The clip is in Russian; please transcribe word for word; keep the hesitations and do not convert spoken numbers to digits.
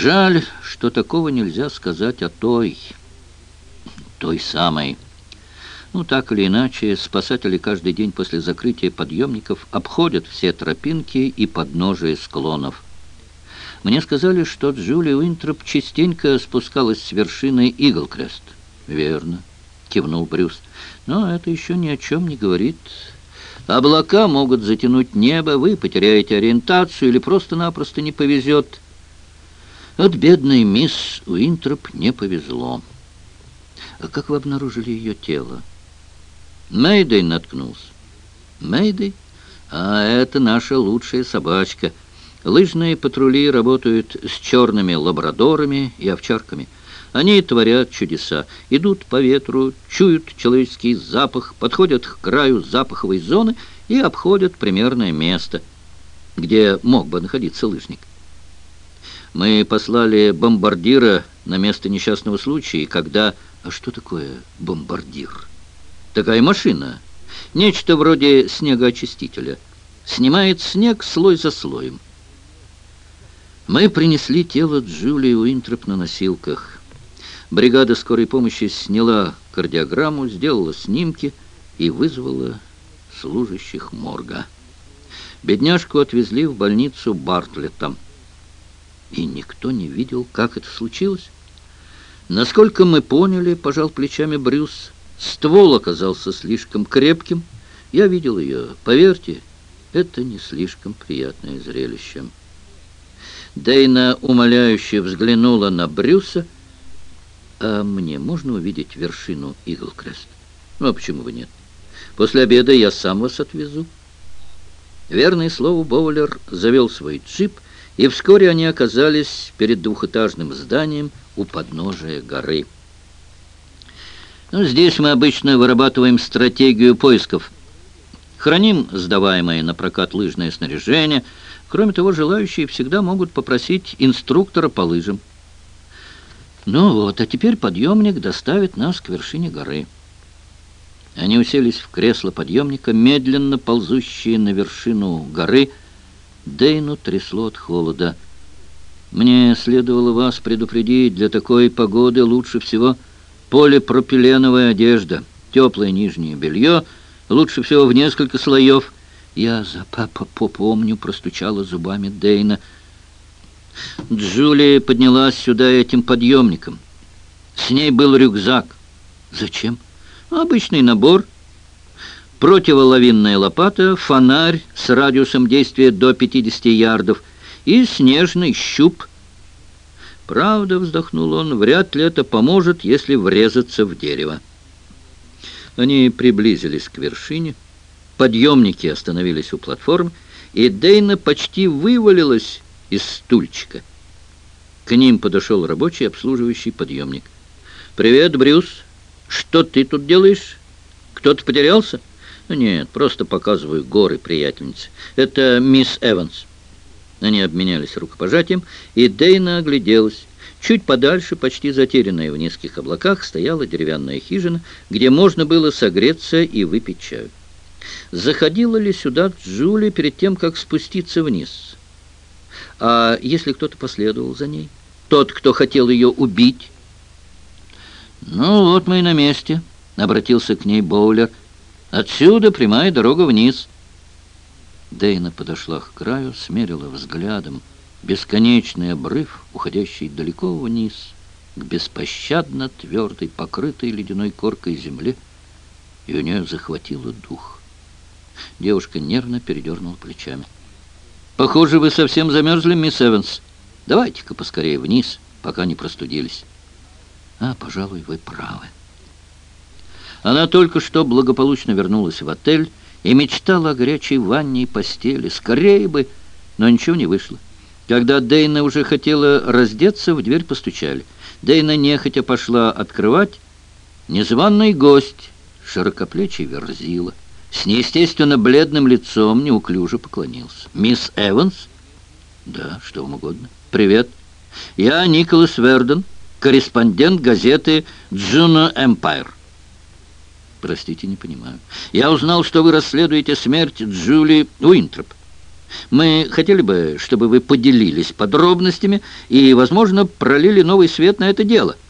Жаль, что такого нельзя сказать о той, той самой. Ну, так или иначе, спасатели каждый день после закрытия подъемников обходят все тропинки и подножия склонов. Мне сказали, что Джули Уинтроп частенько спускалась с вершины Иглкрест. «Верно», — кивнул Брюс, — «но это еще ни о чем не говорит. Облака могут затянуть небо, вы потеряете ориентацию или просто-напросто не повезет». От бедной мисс Уинтроп не повезло. «А как вы обнаружили ее тело?» Мэйдэй наткнулся. Мэйдэй? А это наша лучшая собачка. Лыжные патрули работают с черными лабрадорами и овчарками. Они творят чудеса. Идут по ветру, чуют человеческий запах, подходят к краю запаховой зоны и обходят примерное место, где мог бы находиться лыжник. Мы послали бомбардира на место несчастного случая, когда... А что такое бомбардир? Такая машина, нечто вроде снегоочистителя. Снимает снег слой за слоем. Мы принесли тело Джулии Уинтроп на носилках. Бригада скорой помощи сняла кардиограмму, сделала снимки и вызвала служащих морга. Бедняжку отвезли в больницу Бартлетта. И никто не видел, как это случилось. Насколько мы поняли, пожал плечами Брюс, ствол оказался слишком крепким. Я видел ее. Поверьте, это не слишком приятное зрелище. Дейна умоляюще взглянула на Брюса. «А мне можно увидеть вершину Иглкрест?» «Ну, а почему бы нет? После обеда я сам вас отвезу». Верное слово, Боулер завел свой джип, и вскоре они оказались перед двухэтажным зданием у подножия горы. Ну, здесь мы обычно вырабатываем стратегию поисков. Храним сдаваемое на прокат лыжное снаряжение. Кроме того, желающие всегда могут попросить инструктора по лыжам. Ну вот, а теперь подъемник доставит нас к вершине горы. Они уселись в кресло подъемника, медленно ползущие на вершину горы. Дейну трясло от холода. «Мне следовало вас предупредить, для такой погоды лучше всего полипропиленовая одежда, теплое нижнее белье, лучше всего в несколько слоев». «Я за папа попомню», — простучала зубами Дейна. Джулия поднялась сюда этим подъемником. С ней был рюкзак. «Зачем?» «Обычный набор. Противолавинная лопата, фонарь с радиусом действия до пятидесяти ярдов и снежный щуп». «Правда», — вздохнул он, — «вряд ли это поможет, если врезаться в дерево». Они приблизились к вершине. Подъемники остановились у платформы, и Дейна почти вывалилась из стульчика. К ним подошел рабочий, обслуживающий подъемник. «Привет, Брюс. Что ты тут делаешь? Кто-то потерялся?» «Нет, просто показываю горы, приятельницы. Это мисс Эванс». Они обменялись рукопожатием, и Дейна огляделась. Чуть подальше, почти затерянная в низких облаках, стояла деревянная хижина, где можно было согреться и выпить чаю. Заходила ли сюда Джули перед тем, как спуститься вниз? А если кто-то последовал за ней? Тот, кто хотел ее убить? «Ну вот мы и на месте», — обратился к ней Боулер. «Отсюда прямая дорога вниз». Дейна подошла к краю, смерила взглядом бесконечный обрыв, уходящий далеко вниз, к беспощадно твердой, покрытой ледяной коркой земле, и у нее захватило дух. Девушка нервно передернула плечами. «Похоже, вы совсем замерзли, мисс Эванс. Давайте-ка поскорее вниз, пока не простудились». «А, пожалуй, вы правы». Она только что благополучно вернулась в отель и мечтала о горячей ванне и постели. Скорее бы, но ничего не вышло. Когда Дейна уже хотела раздеться, в дверь постучали. Дейна нехотя пошла открывать. Незваный гость, широкоплечий Верзила, с неестественно бледным лицом неуклюже поклонился. «Мисс Эванс?» «Да, что вам угодно». «Привет. Я Николас Верден, корреспондент газеты «Джуно Эмпайр». «Простите, не понимаю. Я узнал, что вы расследуете смерть Джули Уинтроп. Мы хотели бы, чтобы вы поделились подробностями и, возможно, пролили новый свет на это дело.